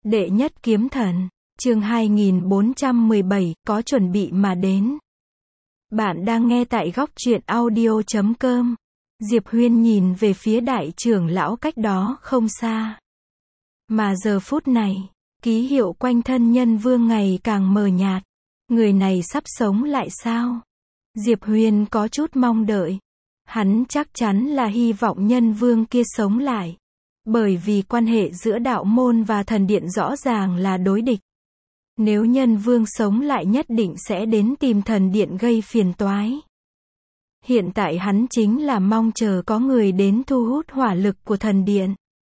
Đệ nhất kiếm thần, chương 2417, có chuẩn bị mà đến. Bạn đang nghe tại góc truyện audio.com. Diệp Huyên nhìn về phía đại trưởng lão cách đó không xa. Mà giờ phút này, ký hiệu quanh thân Nhân Vương ngày càng mờ nhạt. Người này sắp sống lại sao? Diệp Huyên có chút mong đợi. Hắn chắc chắn là hy vọng Nhân Vương kia sống lại. Bởi vì quan hệ giữa đạo môn và thần điện rõ ràng là đối địch. Nếu Nhân Vương sống lại nhất định sẽ đến tìm thần điện gây phiền toái. Hiện tại hắn chính là mong chờ có người đến thu hút hỏa lực của thần điện.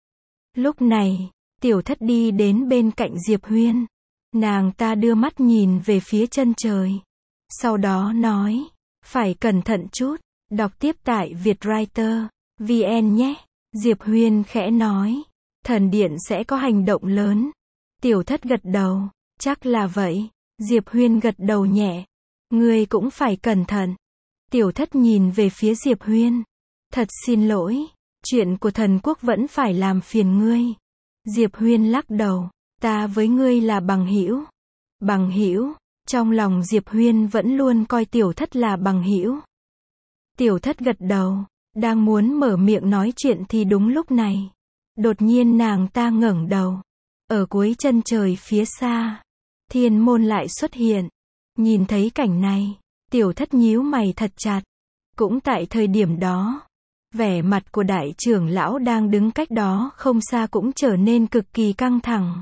Lúc này, Tiểu Thất đi đến bên cạnh Diệp Huyên. Nàng ta đưa mắt nhìn về phía chân trời. Sau đó nói, phải cẩn thận chút, đọc tiếp tại Vietwriter VN nhé. Diệp Huyên khẽ nói, thần điện sẽ có hành động lớn. Tiểu Thất gật đầu, chắc là vậy. Diệp Huyên gật đầu nhẹ, ngươi cũng phải cẩn thận. Tiểu Thất nhìn về phía Diệp Huyên, thật xin lỗi, chuyện của thần quốc vẫn phải làm phiền ngươi. Diệp Huyên lắc đầu, ta với ngươi là bằng hữu. Bằng hữu? Trong lòng Diệp Huyên vẫn luôn coi Tiểu Thất là bằng hữu. Tiểu Thất gật đầu, đang muốn mở miệng nói chuyện thì đúng lúc này, đột nhiên nàng ta ngẩng đầu. Ở cuối chân trời phía xa, thiên môn lại xuất hiện. Nhìn thấy cảnh này, Tiểu Thất nhíu mày thật chặt. Cũng tại thời điểm đó, vẻ mặt của đại trưởng lão đang đứng cách đó không xa cũng trở nên cực kỳ căng thẳng.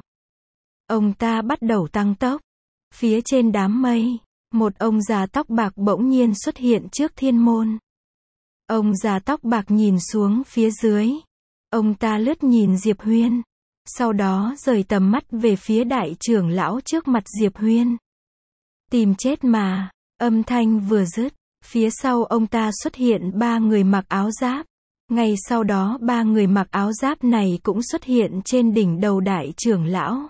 Ông ta bắt đầu tăng tốc. Phía trên đám mây, một ông già tóc bạc bỗng nhiên xuất hiện trước thiên môn. Ông già tóc bạc nhìn xuống phía dưới. Ông ta lướt nhìn Diệp Huyên. Sau đó rời tầm mắt về phía đại trưởng lão trước mặt Diệp Huyên. Tìm chết mà. Âm thanh vừa dứt, phía sau ông ta xuất hiện ba người mặc áo giáp. Ngay sau đó ba người mặc áo giáp này cũng xuất hiện trên đỉnh đầu đại trưởng lão.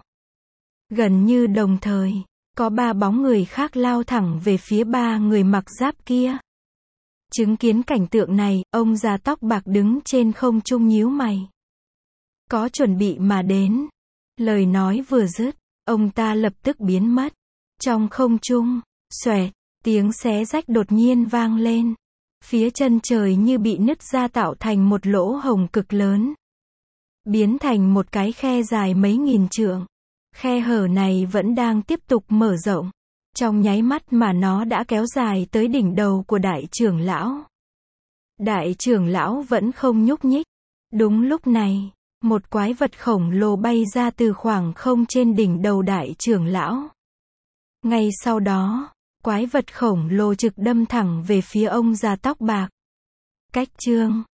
Gần như đồng thời, có ba bóng người khác lao thẳng về phía ba người mặc giáp kia. Chứng kiến cảnh tượng này, ông già tóc bạc đứng trên không trung nhíu mày. Có chuẩn bị mà đến. Lời nói vừa dứt, ông ta lập tức biến mất. Trong không trung, xoẹt, tiếng xé rách đột nhiên vang lên. Phía chân trời như bị nứt ra tạo thành một lỗ hổng cực lớn. Biến thành một cái khe dài mấy nghìn trượng. Khe hở này vẫn đang tiếp tục mở rộng. Trong nháy mắt mà nó đã kéo dài tới đỉnh đầu của đại trưởng lão. Đại trưởng lão vẫn không nhúc nhích. Đúng lúc này, một quái vật khổng lồ bay ra từ khoảng không trên đỉnh đầu đại trưởng lão. Ngay sau đó, quái vật khổng lồ trực đâm thẳng về phía ông già tóc bạc. Cách chương